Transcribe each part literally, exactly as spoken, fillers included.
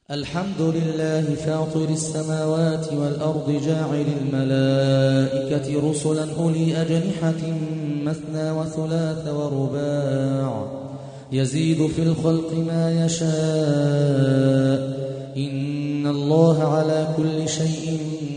الحمد لله فاطر السماوات والأرض جاعل الملائكة رسلا أولي أجنحة مثنى وثلاث ورباع يزيد في الخلق ما يشاء إن الله على كل شيء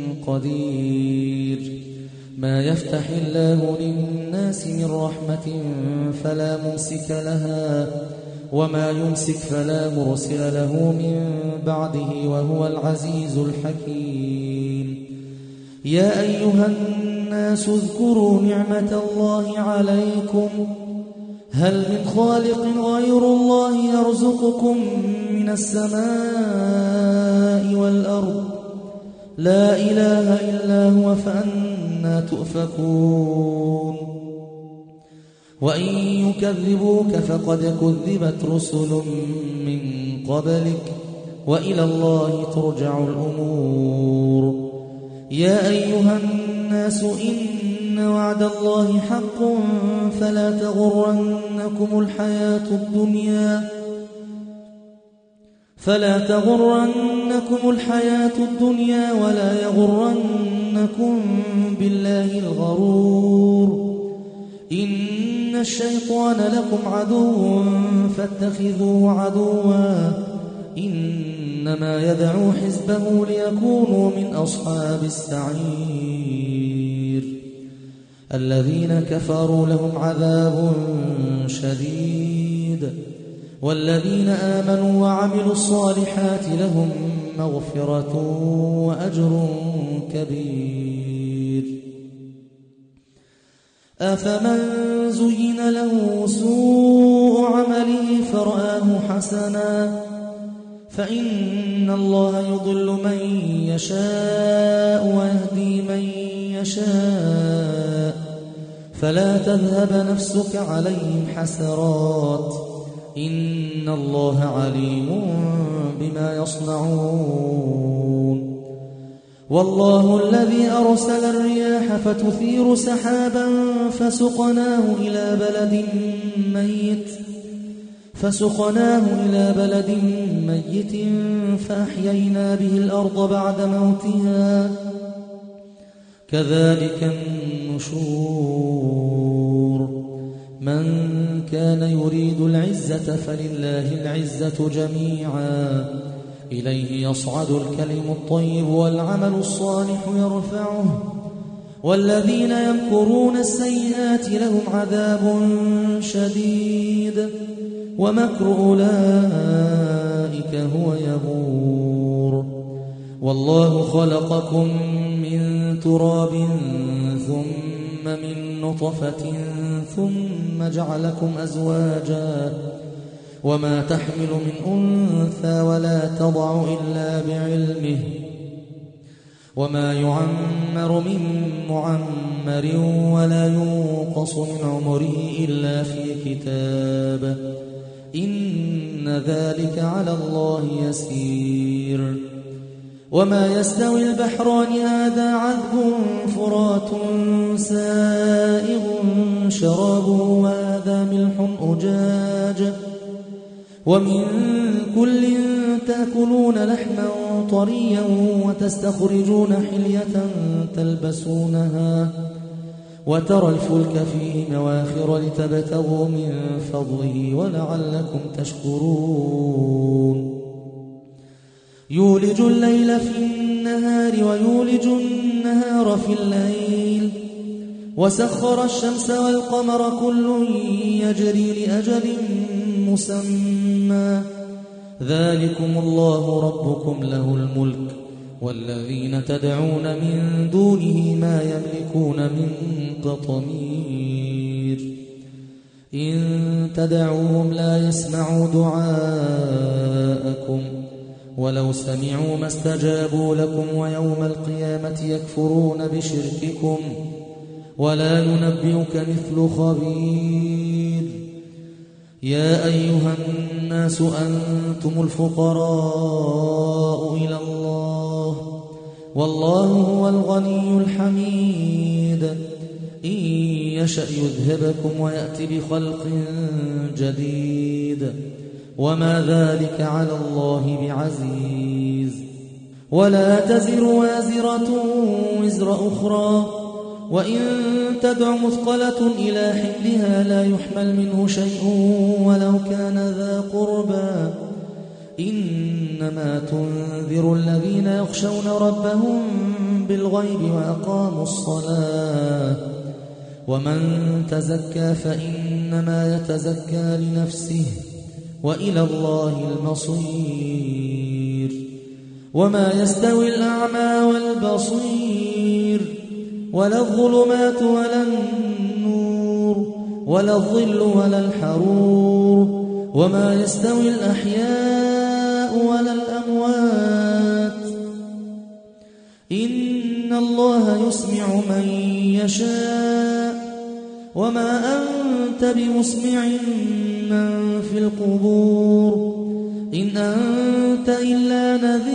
قدير. ما يفتح الله للناس من رحمة فلا ممسك لها وما يمسك فلا مرسل له من بعده وهو العزيز الحكيم. يا أيها الناس اذكروا نعمة الله عليكم هل من خالق غير الله يرزقكم من السماء والأرض لا إله إلا هو فأنى تؤفكون. وإن يكذبوك فقد كذبت رسل من قبلك وإلى الله ترجع الأمور. يا أيها الناس إن وعد الله حق فلا تغرنكم الحياة الدنيا فلا تغرنكم الحياة الدنيا ولا يغرنكم بالله الغرور. إن الشيطان لكم عدو فاتخذوه عدوا إنما يدعو حزبه ليكونوا من أصحاب السعير. الذين كفروا لهم عذاب شديد والذين آمنوا وعملوا الصالحات لهم مغفرة وأجر كبير. أفمن زين له سوء عمله فرآه حسنا فإن الله يضل من يشاء ويهدي من يشاء فلا تذهب نفسك عليهم حسرات إن الله عليم بما يصنعون. والله الذي أرسل الرياح فتثير سحابا فسقناه إلى بلد ميت فسقناه إلى بلد ميت فأحيينا به الأرض بعد موتها كذلك النشور. من كان يريد العزة فلله العزة جميعا إليه يصعد الكلم الطيب والعمل الصالح يرفعه والذين يمكرون السيئات لهم عذاب شديد ومكر أولئك هو يبور. والله خلقكم من تراب ثم من نطفة ثم جعلكم أزواجا وما تحمل من أنثى ولا تضع إلا بعلمه وما يعمر من معمر ولا ينقص من عمره إلا في كتاب إن ذلك على الله يسير. وما يستوي البحران هذا عذب فرات سائغ شرابه وهذا ملح أجاج ومن كل تأكلون لحما طريا وتستخرجون حلية تلبسونها وترى الفلك فيه مواخر لتبتغوا من فضله ولعلكم تشكرون. يولج الليل في النهار ويولج النهار في الليل وسخر الشمس والقمر كل يجري لأجل مسمى ذلكم الله ربكم له الملك والذين تدعون من دونه ما يملكون من قطمير. إن تدعوهم لا يسمعوا دعاءكم ولو سمعوا ما استجابوا لكم ويوم القيامة يكفرون بشرككم ولا ينبئك مثل خبير. يا أيها الناس أنتم الفقراء إلى الله والله هو الغني الحميد. إن يشأ يذهبكم ويأتي بخلق جديد وما ذلك على الله بعزيز. ولا تزر وازرة وزر أخرى، وإن تدع مثقلة إلى حملها لا يحمل منه شيء ولو كان ذا قربى، إنما تنذر الذين يخشون ربهم بالغيب وأقاموا الصلاة، ومن تزكى فإنما يتزكى لنفسه وإلى الله المصير. وما يستوي الأعمى والبصير، ولا الظلمات ولا النور، ولا الظل ولا الحرور، وما يستوي الأحياء ولا الأموات، إن الله يسمع من يشاء، وما أنت بمسمع من في القبور، إن أنت إلا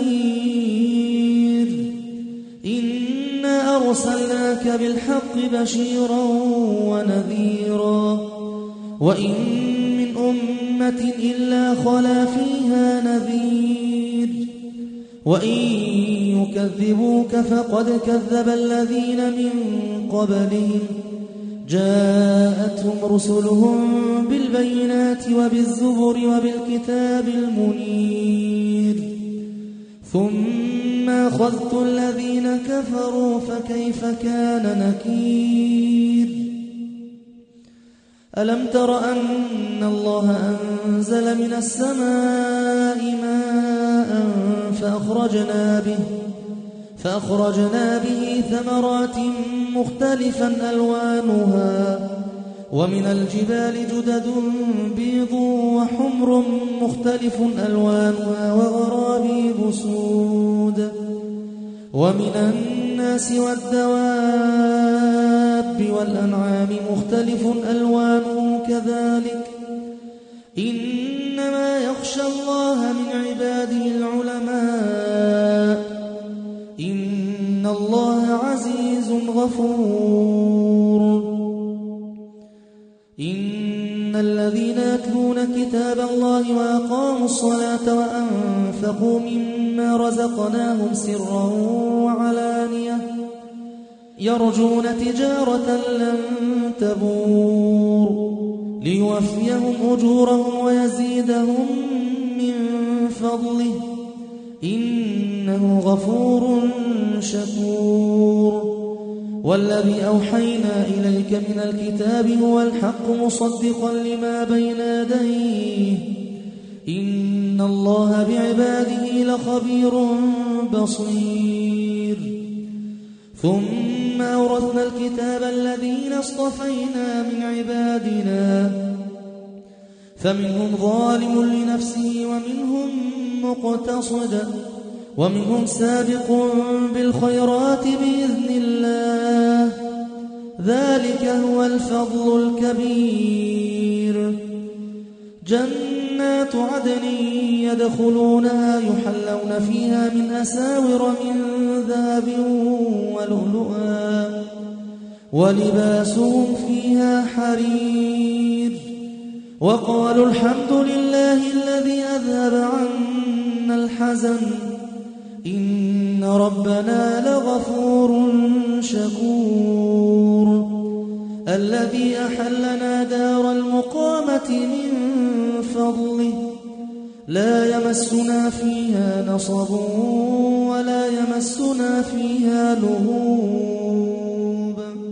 نذير. إنا أرسلناك بالحق بشيرا ونذيرا، وإن من أمة إلا خلا فيها نذير، وإن يكذبوك فقد كذب الذين من قبلهم، جاءتهم رسلهم بالبينات وبالزبر وبالكتاب المنير، ثم أخذت الذين كفروا فكيف كان نكير. ألم تر أن الله أنزل من السماء ماء فأخرجنا به فأخرجنا به ثمرات مختلفا ألوانها، ومن الجبال جدد بيض وحمر مختلف ألوانها وغرابيب سود، ومن الناس والدواب والأنعام مختلف ألوانه كذلك، إنما يخشى الله من عباده العلماء، إن الله عزيز غفور. إن الذين يتلون كتاب الله وأقاموا الصلاة وأنفقوا مما رزقناهم سرا وعلانية يرجون تجارة لن تبور، ليوفيهم أجورهم ويزيدهم من فضله، إنه غفور شكور. والذي أوحينا إليك من الكتاب هو الحق مصدقا لما بين يديه، إن الله بعباده لخبير بصير. ثم أورثنا الكتاب الذين اصطفينا من عبادنا، فمنهم ظالم لنفسه ومنهم مقتصد ومنهم سابق بالخيرات بإذن الله، ذلك هو الفضل الكبير. جنات عدن يدخلونها يحلون فيها من أساور من ذهب ولؤلؤا، ولباسهم فيها حرير، وقالوا الحمد لله الذي أذهب عنا الحزن، إن ربنا لغفور شكور. الذي أحلنا دار المقامة من فضله، لا يمسنا فيها نصب ولا يمسنا فيها لغوب.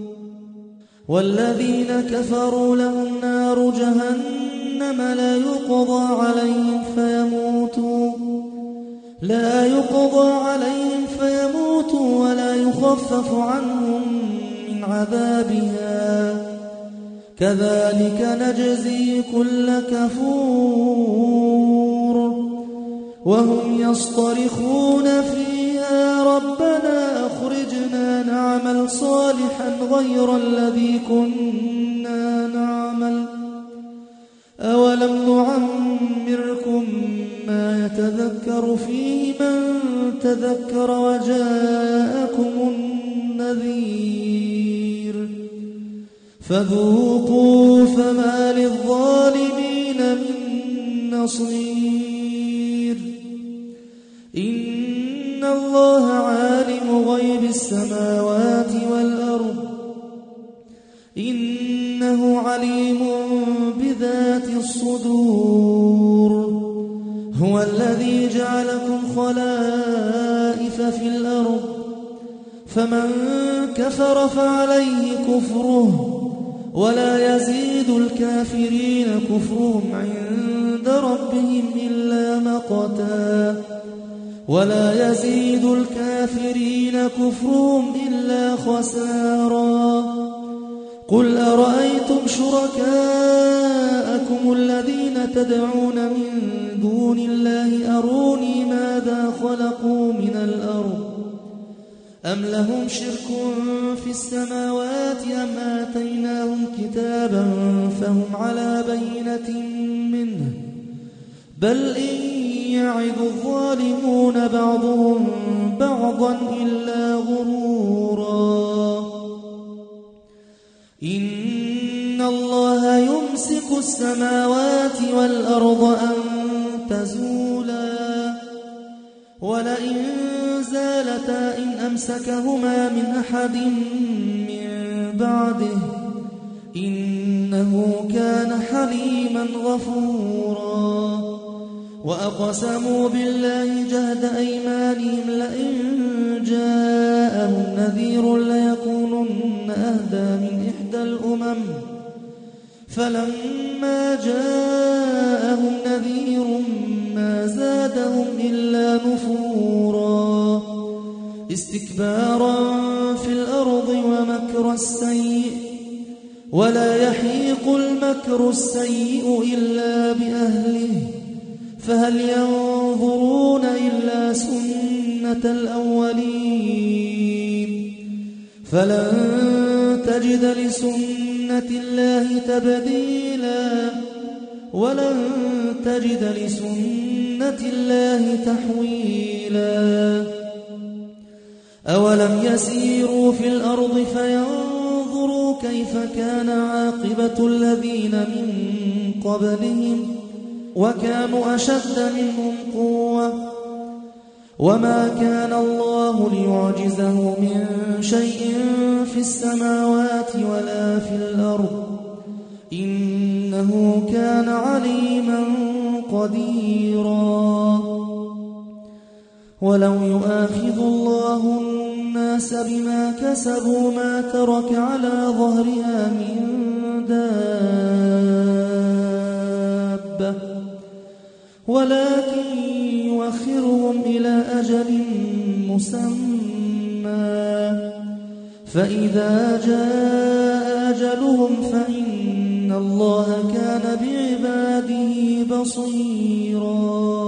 والذين كفروا لهم نار جهنم لا يقضى عليهم فيموتوا لا يقضى عليهم فيموتوا ولا يخفف عنهم من عذابها، كذلك نجزي كل كفور. وهم يصطرخون فيها ربنا أخرجنا نعمل صالحا غير الذي كنا نعمل، أولم نعمركم ما يتذكر فيه من تذكر وجاءكم النذير، فذوقوا فما للظالمين من بصير إن الله عالم غيب السماوات والأرض إنه عليم بذات الصدور هو الذي جعلكم خلائف في الأرض فمن كفر فعليه كفره ولا يزيد الكافرين كفرهم عند ربهم إلا مقتا ولا يزيد الكافرين كفرهم إلا خسارا قل أرأيتم شركاءكم الذين تدعون من دون الله أروني ماذا خلقوا من الأرض أم لهم شرك في السماوات أم آتيناهم كتابا فهم على بينة منه بل إن يعد الظالمون بعضهم بعضا إلا غرورا إن الله يمسك السماوات والأرض أن تزولا ولئن زالتا إن أمسكهما من أحد من بعده إنه كان حليما غفورا وأقسموا بالله جهد أيمانهم لئن جاءهم نذير ليكونن أهدى من إحدى الأمم فلما جاءهم نذير ما زادهم إلا نفورا استكبارا في الأرض ومكر السيء ولا يحيق المكر السيء إلا بأهله فهل ينظرون إلا سنة الأولين فلن تجد لسنة الله تبديلا ولن تجد لسنة الله تحويلا أولم يسيروا في الأرض فينظروا كيف كان عاقبة الذين من قبلهم وكانوا أشد منهم قوة وما كان الله ليعجزه من شيء في السماوات ولا في الأرض إنه كان عليما قديرا ولو يؤاخذ الله الناس بما كسبوا ما ترك على ظهرها من دابة ولكن يؤخرهم إلى أجل مسمى فإذا جاء أجلهم فإن الله كان بعباده بصيرا